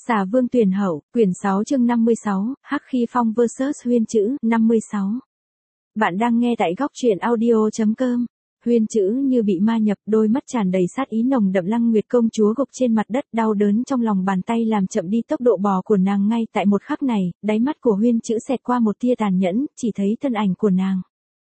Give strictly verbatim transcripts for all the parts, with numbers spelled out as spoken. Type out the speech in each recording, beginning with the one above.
Xà Vương Tuyển Hậu, quyển sáu chương năm mươi sáu, Hắc Khi Phong versus Huyên Chữ, năm mươi sáu. Bạn đang nghe tại góc truyện audio chấm com. Huyên Chữ như bị ma nhập, đôi mắt tràn đầy sát ý nồng đậm. Lăng Nguyệt công chúa gục trên mặt đất, đau đớn trong lòng bàn tay làm chậm đi tốc độ bò của nàng. Ngay tại một khắc này, đáy mắt của Huyên Chữ xẹt qua một tia tàn nhẫn, chỉ thấy thân ảnh của nàng.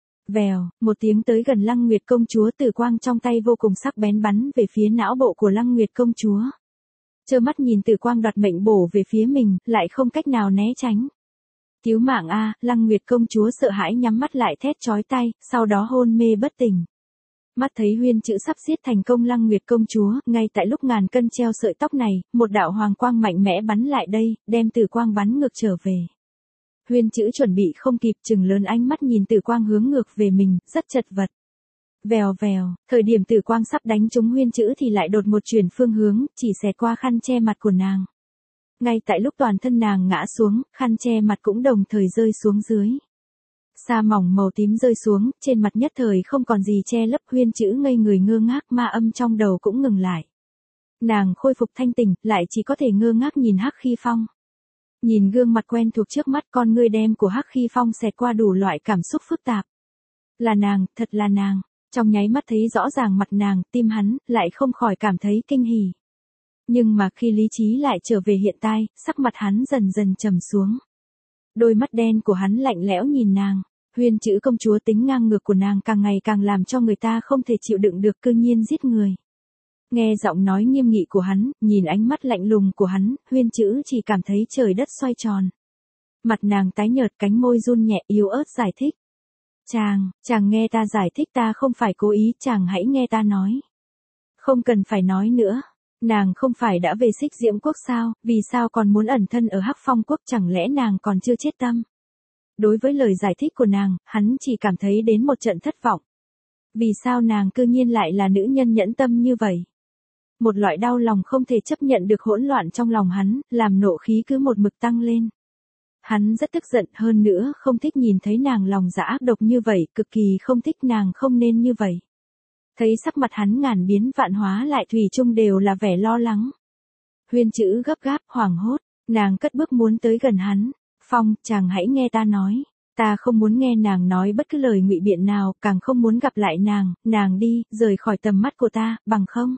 Vèo, một tiếng tới gần Lăng Nguyệt công chúa, tử quang trong tay vô cùng sắc bén bắn về phía não bộ của Lăng Nguyệt công chúa. Trơ mắt nhìn tử quang đoạt mệnh bổ về phía mình, lại không cách nào né tránh. Cứu mạng a, Lăng Nguyệt công chúa sợ hãi nhắm mắt lại thét chói tai, sau đó hôn mê bất tỉnh. Mắt thấy Huyên Chữ sắp giết thành công Lăng Nguyệt công chúa, ngay tại lúc ngàn cân treo sợi tóc này, một đạo hoàng quang mạnh mẽ bắn lại đây, đem tử quang bắn ngược trở về. Huyên Chữ chuẩn bị không kịp, trừng lớn ánh mắt nhìn tử quang hướng ngược về mình, rất chật vật. Vèo vèo, thời điểm tử quang sắp đánh trúng Huyên Chữ thì lại đột một chuyển phương hướng, chỉ xẹt qua khăn che mặt của nàng. Ngay tại lúc toàn thân nàng ngã xuống, khăn che mặt cũng đồng thời rơi xuống dưới. Sa mỏng màu tím rơi xuống, trên mặt nhất thời không còn gì che lấp. Huyên Chữ ngây người ngơ ngác, ma âm trong đầu cũng ngừng lại. Nàng khôi phục thanh tỉnh, lại chỉ có thể ngơ ngác nhìn Hắc Khi Phong. Nhìn gương mặt quen thuộc trước mắt, con ngươi đen của Hắc Khi Phong xẹt qua đủ loại cảm xúc phức tạp. Là nàng, thật là nàng. Trong nháy mắt thấy rõ ràng mặt nàng, tim hắn lại không khỏi cảm thấy kinh hỉ. Nhưng mà khi lý trí lại trở về hiện tại, sắc mặt hắn dần dần trầm xuống. Đôi mắt đen của hắn lạnh lẽo nhìn nàng. Huyên Chữ công chúa tính ngang ngược của nàng càng ngày càng làm cho người ta không thể chịu đựng được, cư nhiên giết người. Nghe giọng nói nghiêm nghị của hắn, nhìn ánh mắt lạnh lùng của hắn, Huyên Chữ chỉ cảm thấy trời đất xoay tròn. Mặt nàng tái nhợt, cánh môi run nhẹ, yếu ớt giải thích. Chàng, chàng nghe ta giải thích, ta không phải cố ý, chàng hãy nghe ta nói. Không cần phải nói nữa. Nàng không phải đã về Xích Diễm Quốc sao, vì sao còn muốn ẩn thân ở Hắc Phong Quốc, chẳng lẽ nàng còn chưa chết tâm? Đối với lời giải thích của nàng, hắn chỉ cảm thấy đến một trận thất vọng. Vì sao nàng cư nhiên lại là nữ nhân nhẫn tâm như vậy? Một loại đau lòng không thể chấp nhận được hỗn loạn trong lòng hắn, làm nộ khí cứ một mực tăng lên. Hắn rất tức giận, hơn nữa không thích nhìn thấy nàng lòng dạ ác độc như vậy, cực kỳ không thích, nàng không nên như vậy. Thấy sắc mặt hắn ngàn biến vạn hóa lại thủy chung đều là vẻ lo lắng. Huyên Chữ gấp gáp, hoảng hốt, nàng cất bước muốn tới gần hắn. Phong, chàng hãy nghe ta nói. Ta không muốn nghe nàng nói bất cứ lời ngụy biện nào, càng không muốn gặp lại nàng, nàng đi, rời khỏi tầm mắt của ta, bằng không.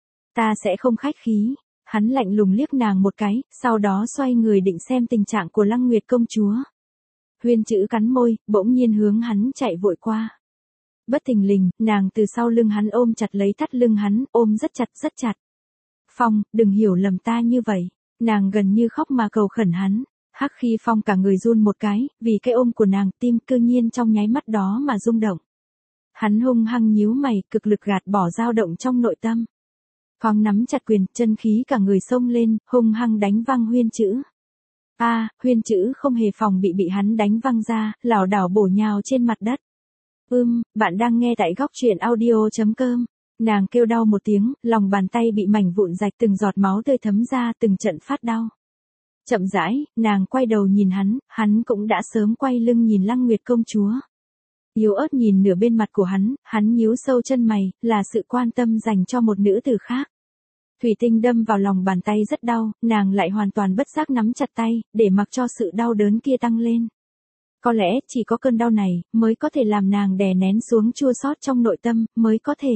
Ta sẽ không khách khí. Hắn lạnh lùng liếc nàng một cái, sau đó xoay người định xem tình trạng của Lăng Nguyệt công chúa. Huyên Chữ cắn môi, bỗng nhiên hướng hắn chạy vội qua. Bất thình lình, nàng từ sau lưng hắn ôm chặt lấy thắt lưng hắn, ôm rất chặt rất chặt. Phong, đừng hiểu lầm ta như vậy. Nàng gần như khóc mà cầu khẩn hắn. Hắc Khi Phong cả người run một cái, vì cái ôm của nàng, tim cư nhiên trong nháy mắt đó mà rung động. Hắn hung hăng nhíu mày, cực lực gạt bỏ dao động trong nội tâm. Phong nắm chặt quyền, chân khí cả người xông lên, hung hăng đánh văng Huyên Chữ. A, à, Huyên Chữ không hề phòng bị bị hắn đánh văng ra, lảo đảo bổ nhào trên mặt đất. Ưm, bạn đang nghe tại góc truyện audio chấm com. Nàng kêu đau một tiếng, lòng bàn tay bị mảnh vụn rạch, từng giọt máu tươi thấm ra, từng trận phát đau. Chậm rãi, nàng quay đầu nhìn hắn, hắn cũng đã sớm quay lưng nhìn Lăng Nguyệt công chúa. Yếu ớt nhìn nửa bên mặt của hắn, hắn nhíu sâu chân mày, là sự quan tâm dành cho một nữ tử khác. Thủy tinh đâm vào lòng bàn tay rất đau, nàng lại hoàn toàn bất giác nắm chặt tay, để mặc cho sự đau đớn kia tăng lên. Có lẽ chỉ có cơn đau này mới có thể làm nàng đè nén xuống chua xót trong nội tâm, mới có thể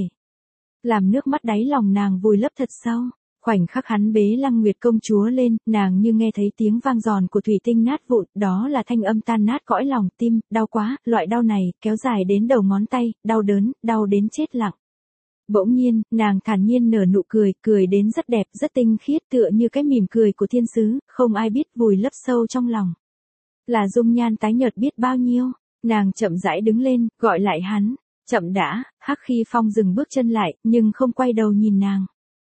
làm nước mắt đáy lòng nàng vùi lấp thật sâu. Khoảnh khắc hắn bế Lăng Nguyệt công chúa lên, nàng như nghe thấy tiếng vang giòn của thủy tinh nát vụn, đó là thanh âm tan nát cõi lòng, tim, đau quá, loại đau này kéo dài đến đầu ngón tay, đau đớn, đau đến chết lặng. Bỗng nhiên, nàng thản nhiên nở nụ cười, cười đến rất đẹp, rất tinh khiết, tựa như cái mỉm cười của thiên sứ, không ai biết vùi lấp sâu trong lòng. Là dung nhan tái nhợt biết bao nhiêu. Nàng chậm rãi đứng lên, gọi lại hắn. Chậm đã. Hắc Khi Phong dừng bước chân lại, nhưng không quay đầu nhìn nàng.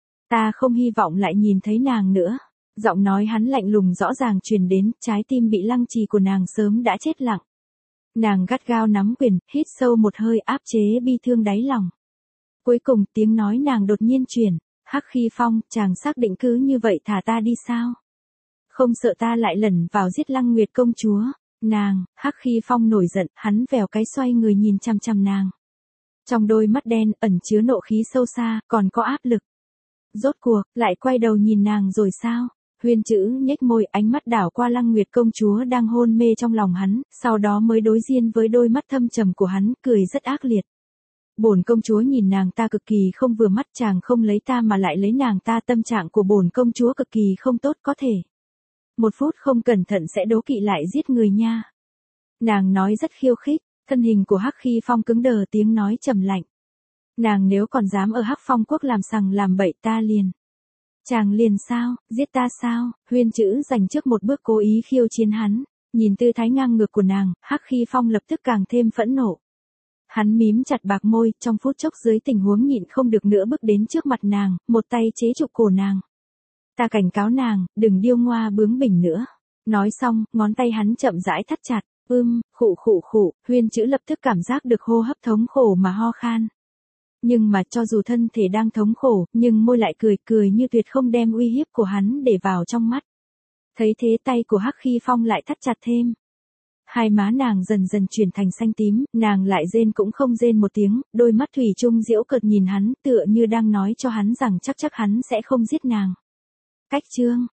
Ta không hy vọng lại nhìn thấy nàng nữa. Giọng nói hắn lạnh lùng rõ ràng truyền đến, trái tim bị lăng trì của nàng sớm đã chết lặng. Nàng gắt gao nắm quyền, hít sâu một hơi, áp chế bi thương đáy lòng. Cuối cùng tiếng nói nàng đột nhiên truyền. Hắc Khi Phong, chàng xác định cứ như vậy thả ta đi sao? Không sợ ta lại lẩn vào giết Lăng Nguyệt công chúa. Nàng, Hắc Khi Phong nổi giận, hắn vèo cái xoay người nhìn chằm chằm nàng. Trong đôi mắt đen ẩn chứa nộ khí sâu xa, còn có áp lực. Rốt cuộc, lại quay đầu nhìn nàng rồi sao? Huyên Chữ nhếch môi, ánh mắt đảo qua Lăng Nguyệt công chúa đang hôn mê trong lòng hắn, sau đó mới đối diện với đôi mắt thâm trầm của hắn, cười rất ác liệt. Bổn công chúa nhìn nàng ta cực kỳ không vừa mắt, chàng không lấy ta mà lại lấy nàng ta, tâm trạng của bổn công chúa cực kỳ không tốt, có thể một phút không cẩn thận sẽ đố kỵ lại giết người nha. Nàng nói rất khiêu khích, thân hình của Hắc Khi Phong cứng đờ, tiếng nói trầm lạnh. Nàng nếu còn dám ở Hắc Phong quốc làm sằng làm bậy ta liền. Chàng liền sao, giết ta sao? Huyên Chữ dành trước một bước cố ý khiêu chiến hắn, nhìn tư thái ngang ngược của nàng, Hắc Khi Phong lập tức càng thêm phẫn nộ. Hắn mím chặt bạc môi, trong phút chốc dưới tình huống nhịn không được nữa bước đến trước mặt nàng, một tay chế trụ cổ nàng. Ta cảnh cáo nàng, đừng điêu ngoa bướng bỉnh nữa. Nói xong, ngón tay hắn chậm rãi thắt chặt, ưm, khụ khụ khụ, Huyên Chữ lập tức cảm giác được hô hấp thống khổ mà ho khan. Nhưng mà cho dù thân thể đang thống khổ, nhưng môi lại cười cười như tuyệt không đem uy hiếp của hắn để vào trong mắt. Thấy thế tay của Hắc Khi Phong lại thắt chặt thêm. Hai má nàng dần dần chuyển thành xanh tím, nàng lại rên cũng không rên một tiếng, đôi mắt thủy chung giễu cợt nhìn hắn, tựa như đang nói cho hắn rằng chắc chắc hắn sẽ không giết nàng. Cách chương